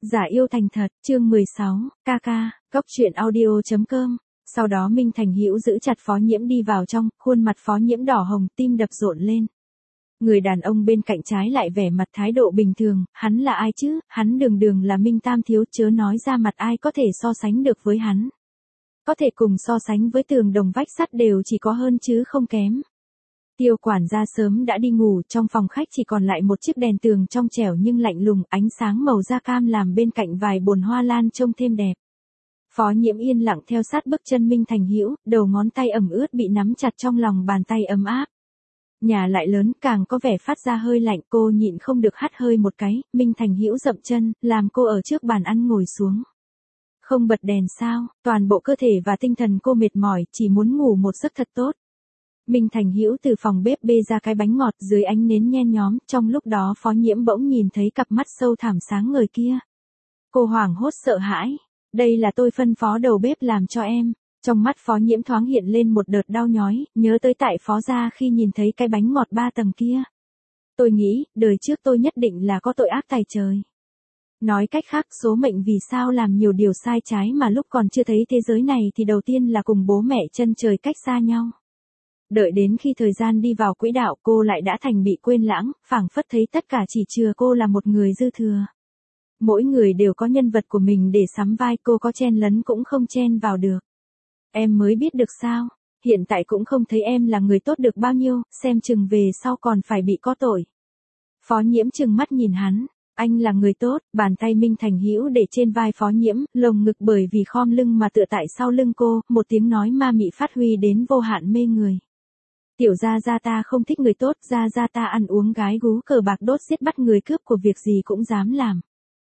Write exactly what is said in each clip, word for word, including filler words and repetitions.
Giả yêu thành thật, chương mười sáu, ca ca, cốc truyện audio chấm com. Sau đó Minh Thành Hữu giữ chặt Phó Nhiễm đi vào trong, khuôn mặt Phó Nhiễm đỏ hồng, tim đập rộn lên. Người đàn ông bên cạnh trái lại vẻ mặt thái độ bình thường, hắn là ai chứ, hắn đường đường là Minh Tam thiếu, chớ nói ra mặt ai có thể so sánh được với hắn. Có thể cùng so sánh với tường đồng vách sắt đều chỉ có hơn chứ không kém. Tiêu quản gia sớm đã đi ngủ, trong phòng khách chỉ còn lại một chiếc đèn tường trong trẻo nhưng lạnh lùng, ánh sáng màu da cam làm bên cạnh vài bồn hoa lan trông thêm đẹp. Phó Nhiễm yên lặng theo sát bước chân Minh Thành Hữu, đầu ngón tay ẩm ướt bị nắm chặt trong lòng bàn tay ấm áp. Nhà lại lớn, càng có vẻ phát ra hơi lạnh, cô nhịn không được hắt hơi một cái. Minh Thành Hữu dậm chân, làm cô ở trước bàn ăn ngồi xuống. Không bật đèn sao? Toàn bộ cơ thể và tinh thần cô mệt mỏi, chỉ muốn ngủ một giấc thật tốt. Minh Thành Hữu từ phòng bếp bê ra cái bánh ngọt dưới ánh nến nhen nhóm, trong lúc đó Phó Nhiễm bỗng nhìn thấy cặp mắt sâu thẳm sáng ngời kia. Cô hoảng hốt sợ hãi, đây là tôi phân phó đầu bếp làm cho em. Trong mắt Phó Nhiễm thoáng hiện lên một đợt đau nhói, nhớ tới tại Phó gia khi nhìn thấy cái bánh ngọt ba tầng kia. Tôi nghĩ, đời trước tôi nhất định là có tội ác tày trời. Nói cách khác, số mệnh vì sao làm nhiều điều sai trái mà lúc còn chưa thấy thế giới này thì đầu tiên là cùng bố mẹ chân trời cách xa nhau. Đợi đến khi thời gian đi vào quỹ đạo, cô lại đã thành bị quên lãng, phảng phất thấy tất cả chỉ chừa cô là một người dư thừa. Mỗi người đều có nhân vật của mình để sắm vai, cô có chen lấn cũng không chen vào được. Em mới biết được sao, hiện tại cũng không thấy em là người tốt được bao nhiêu, xem chừng về sau còn phải bị có tội. Phó Nhiễm trừng mắt nhìn hắn, anh là người tốt, bàn tay Minh Thành Hữu để trên vai Phó Nhiễm, lồng ngực bởi vì khom lưng mà tựa tại sau lưng cô, một tiếng nói ma mị phát huy đến vô hạn mê người. Tiểu gia gia ta không thích người tốt, gia gia ta ăn uống gái gú cờ bạc đốt giết bắt người cướp của việc gì cũng dám làm.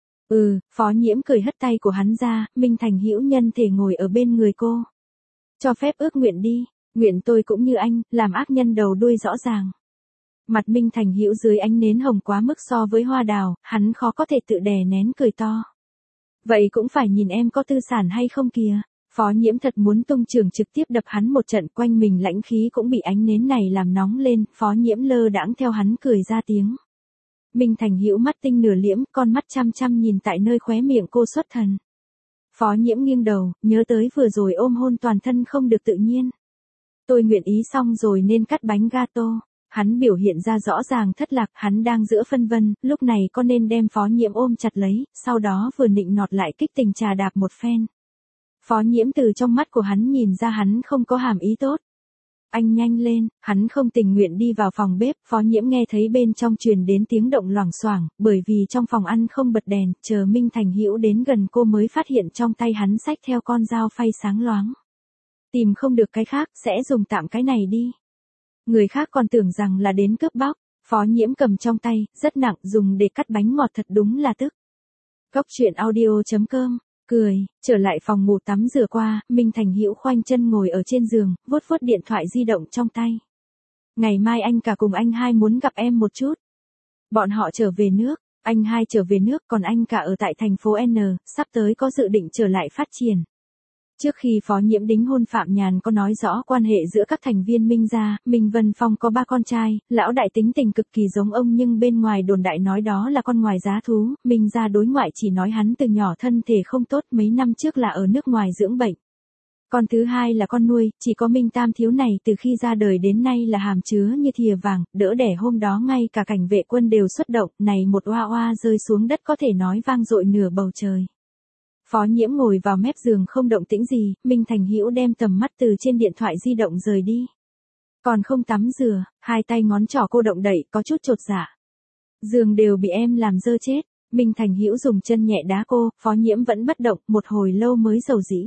Ừ, Phó Nhiễm cười hất tay của hắn ra, Minh Thành Hữu nhân thể ngồi ở bên người cô. Cho phép ước nguyện đi, nguyện tôi cũng như anh, làm ác nhân đầu đuôi rõ ràng. Mặt Minh Thành Hữu dưới ánh nến hồng quá mức so với hoa đào, hắn khó có thể tự đè nén cười to. Vậy cũng phải nhìn em có tư sản hay không kìa. Phó Nhiễm thật muốn tung trường trực tiếp đập hắn một trận, quanh mình lãnh khí cũng bị ánh nến này làm nóng lên, Phó Nhiễm lơ đãng theo hắn cười ra tiếng. Minh Thành Hữu mắt tinh nửa liễm, con mắt chăm chăm nhìn tại nơi khóe miệng cô xuất thần. Phó Nhiễm nghiêng đầu, nhớ tới vừa rồi ôm hôn toàn thân không được tự nhiên. Tôi nguyện ý xong rồi nên cắt bánh gato. Hắn biểu hiện ra rõ ràng thất lạc, hắn đang giữa phân vân, lúc này có nên đem Phó Nhiễm ôm chặt lấy, sau đó vừa nịnh nọt lại kích tình trà đạp một phen. Phó Nhiễm từ trong mắt của hắn nhìn ra hắn không có hàm ý tốt. Anh nhanh lên, hắn không tình nguyện đi vào phòng bếp, Phó Nhiễm nghe thấy bên trong truyền đến tiếng động loảng xoảng, bởi vì trong phòng ăn không bật đèn, chờ Minh Thành Hữu đến gần cô mới phát hiện trong tay hắn xách theo con dao phay sáng loáng. Tìm không được cái khác, sẽ dùng tạm cái này đi. Người khác còn tưởng rằng là đến cướp bóc, Phó Nhiễm cầm trong tay, rất nặng, dùng để cắt bánh ngọt thật đúng là tức. Cốc truyện audio chấm com. Cười, trở lại phòng ngủ tắm rửa qua, Minh Thành Hữu khoanh chân ngồi ở trên giường, vuốt vuốt điện thoại di động trong tay. Ngày mai anh cả cùng anh hai muốn gặp em một chút. Bọn họ trở về nước, anh hai trở về nước còn anh cả ở tại thành phố N, sắp tới có dự định trở lại phát triển. Trước khi Phó Nhiễm đính hôn Phạm Nhàn có nói rõ quan hệ giữa các thành viên Minh gia, Minh Vân Phong có ba con trai, lão đại tính tình cực kỳ giống ông nhưng bên ngoài đồn đại nói đó là con ngoài giá thú, Minh gia đối ngoại chỉ nói hắn từ nhỏ thân thể không tốt, mấy năm trước là ở nước ngoài dưỡng bệnh. Con thứ hai là con nuôi, chỉ có Minh Tam thiếu này từ khi ra đời đến nay là hàm chứa như thìa vàng, đỡ đẻ hôm đó ngay cả cảnh vệ quân đều xuất động, này một oa oa rơi xuống đất có thể nói vang dội nửa bầu trời. Phó Nhiễm ngồi vào mép giường không động tĩnh gì, Minh Thành Hữu đem tầm mắt từ trên điện thoại di động rời đi. Còn không tắm rửa, hai tay ngón trỏ cô động đậy, có chút chột dạ. Giường đều bị em làm dơ chết, Minh Thành Hữu dùng chân nhẹ đá cô, Phó Nhiễm vẫn bất động, một hồi lâu mới dầu dĩ.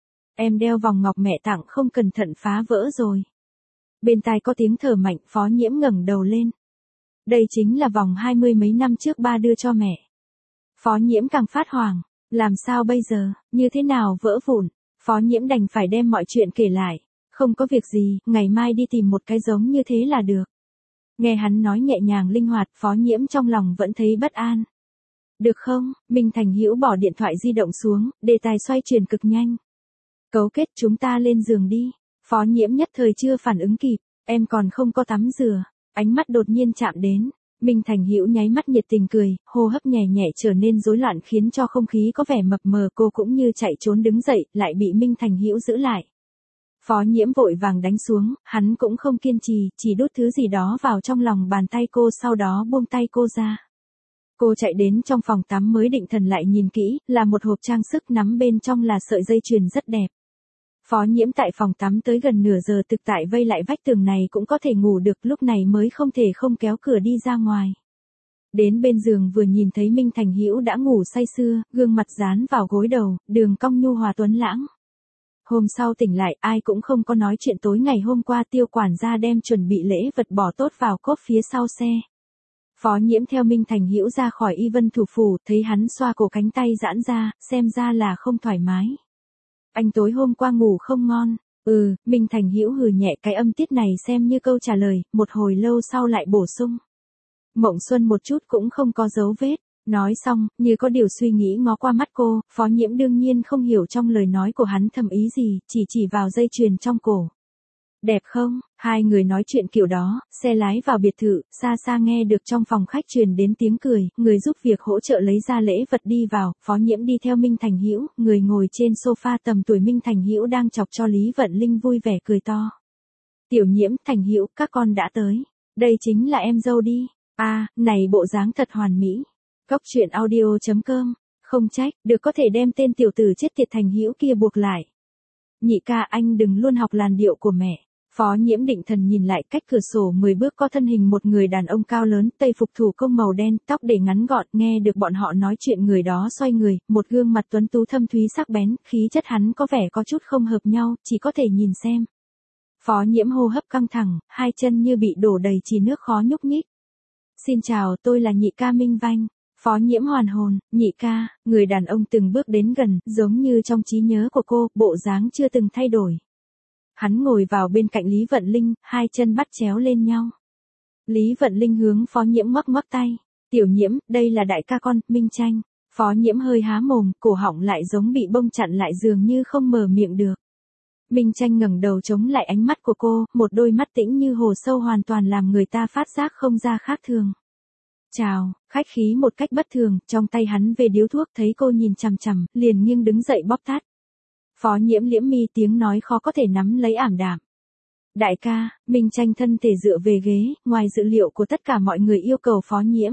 Em đeo vòng ngọc mẹ tặng không cẩn thận phá vỡ rồi. Bên tai có tiếng thở mạnh, Phó Nhiễm ngẩng đầu lên. Đây chính là vòng hai mươi mấy năm trước ba đưa cho mẹ. Phó Nhiễm càng phát hoảng. Làm sao bây giờ, như thế nào vỡ vụn, Phó Nhiễm đành phải đem mọi chuyện kể lại, không có việc gì, ngày mai đi tìm một cái giống như thế là được. Nghe hắn nói nhẹ nhàng linh hoạt, Phó Nhiễm trong lòng vẫn thấy bất an. Được không, Minh Thành Hữu bỏ điện thoại di động xuống, đề tài xoay chuyển cực nhanh. Cấu kết chúng ta lên giường đi, Phó Nhiễm nhất thời chưa phản ứng kịp, em còn không có tắm rửa, ánh mắt đột nhiên chạm đến. Minh Thành Hữu nháy mắt nhiệt tình cười, hô hấp nhẹ nhẹ trở nên rối loạn khiến cho không khí có vẻ mập mờ, cô cũng như chạy trốn đứng dậy, lại bị Minh Thành Hữu giữ lại. Phó Nhiễm vội vàng đánh xuống, hắn cũng không kiên trì, chỉ đút thứ gì đó vào trong lòng bàn tay cô sau đó buông tay cô ra. Cô chạy đến trong phòng tắm mới định thần lại nhìn kỹ, là một hộp trang sức nắm bên trong là sợi dây chuyền rất đẹp. Phó Nhiễm tại phòng tắm tới gần nửa giờ thực tại vây lại vách tường này cũng có thể ngủ được, lúc này mới không thể không kéo cửa đi ra ngoài. Đến bên giường vừa nhìn thấy Minh Thành Hữu đã ngủ say sưa, gương mặt dán vào gối đầu, đường cong nhu hòa tuấn lãng. Hôm sau tỉnh lại, ai cũng không có nói chuyện tối ngày hôm qua Tiêu quản gia đem chuẩn bị lễ vật bỏ tốt vào cốp phía sau xe. Phó Nhiễm theo Minh Thành Hữu ra khỏi Y Vân thủ phủ, thấy hắn xoa cổ cánh tay giãn ra, xem ra là không thoải mái. Anh tối hôm qua ngủ không ngon. Ừ, Minh Thành Hữu hừ nhẹ, cái âm tiết này xem như câu trả lời, một hồi lâu sau lại bổ sung. Mộng Xuân một chút cũng không có dấu vết. Nói xong, như có điều suy nghĩ ngó qua mắt cô, Phó Nhiễm đương nhiên không hiểu trong lời nói của hắn thầm ý gì, chỉ chỉ vào dây chuyền trong cổ. Đẹp không? Hai người nói chuyện kiểu đó, xe lái vào biệt thự, xa xa nghe được trong phòng khách truyền đến tiếng cười, người giúp việc hỗ trợ lấy ra lễ vật đi vào, Phó Nhiễm đi theo Minh Thành Hữu, người ngồi trên sofa tầm tuổi Minh Thành Hữu đang chọc cho Lý Vận Linh vui vẻ cười to. Tiểu Nhiễm, Thành Hữu, các con đã tới. Đây chính là em dâu đi. À, này bộ dáng thật hoàn mỹ. Cóc truyện audio chấm com, không trách, được có thể đem tên tiểu tử chết tiệt Thành Hữu kia buộc lại. Nhị ca anh đừng luôn học làn điệu của mẹ. Phó Nhiễm định thần nhìn lại cách cửa sổ mười bước có thân hình một người đàn ông cao lớn, tây phục thủ công màu đen, tóc để ngắn gọn, nghe được bọn họ nói chuyện người đó xoay người, một gương mặt tuấn tú thâm thúy sắc bén, khí chất hắn có vẻ có chút không hợp nhau, chỉ có thể nhìn xem. Phó Nhiễm hô hấp căng thẳng, hai chân như bị đổ đầy trì nước khó nhúc nhích. Xin chào, tôi là nhị ca Minh Vanh. Phó Nhiễm hoàn hồn, nhị ca, người đàn ông từng bước đến gần, giống như trong trí nhớ của cô, bộ dáng chưa từng thay đổi. Hắn ngồi vào bên cạnh Lý Vận Linh, hai chân bắt chéo lên nhau. Lý Vận Linh hướng Phó Nhiễm ngoắc ngoắc tay. Tiểu Nhiễm, đây là đại ca con, Minh Tranh. Phó Nhiễm hơi há mồm, cổ họng lại giống bị bông chặn lại dường như không mở miệng được. Minh Tranh ngẩng đầu chống lại ánh mắt của cô, một đôi mắt tĩnh như hồ sâu hoàn toàn làm người ta phát giác không ra khác thường. Chào, khách khí một cách bất thường, trong tay hắn về điếu thuốc thấy cô nhìn chằm chằm, liền nghiêng đứng dậy bóp tắt. Phó Nhiễm liễm mi tiếng nói khó có thể nắm lấy ảm đạm. Đại ca, Minh Tranh thân thể dựa về ghế, ngoài dự liệu của tất cả mọi người yêu cầu Phó Nhiễm.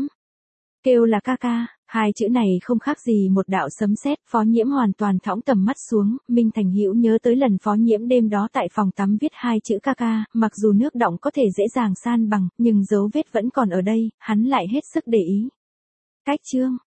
Kêu là ca ca, hai chữ này không khác gì một đạo sấm sét, Phó Nhiễm hoàn toàn thõng tầm mắt xuống, Minh Thành Hữu nhớ tới lần Phó Nhiễm đêm đó tại phòng tắm viết hai chữ ca ca, mặc dù nước đọng có thể dễ dàng san bằng, nhưng dấu vết vẫn còn ở đây, hắn lại hết sức để ý. Cách chương